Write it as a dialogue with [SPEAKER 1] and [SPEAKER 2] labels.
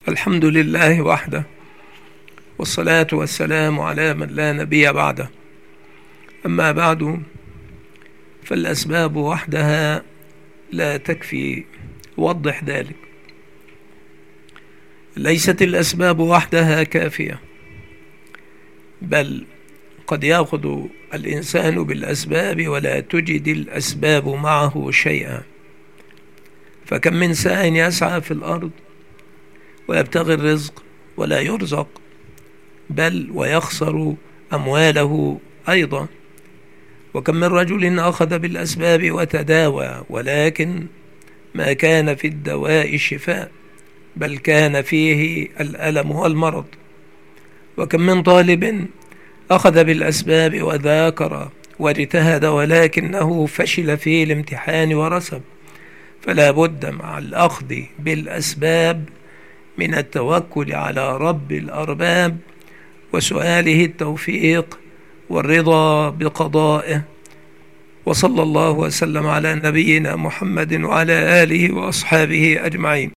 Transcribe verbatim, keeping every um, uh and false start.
[SPEAKER 1] الحمد لله وحده، والصلاة والسلام على من لا نبي بعده. أما بعد، فالأسباب وحدها لا تكفي. وضح ذلك. ليست الأسباب وحدها كافية، بل قد يأخذ الإنسان بالأسباب ولا تجد الأسباب معه شيئا. فكم من ساع يسعى في الأرض ويبتغي الرزق ولا يرزق، بل ويخسر أمواله أيضا. وكم من رجل أخذ بالأسباب وتداوى، ولكن ما كان في الدواء شفاء، بل كان فيه الألم والمرض. وكم من طالب أخذ بالأسباب وذاكر واجتهد، ولكنه فشل في الامتحان ورسب. فلا بد مع الأخذ بالأسباب من التوكل على رب الأرباب وسؤاله التوفيق والرضا بقضائه. وصلى الله وسلم على نبينا محمد وعلى آله وأصحابه أجمعين.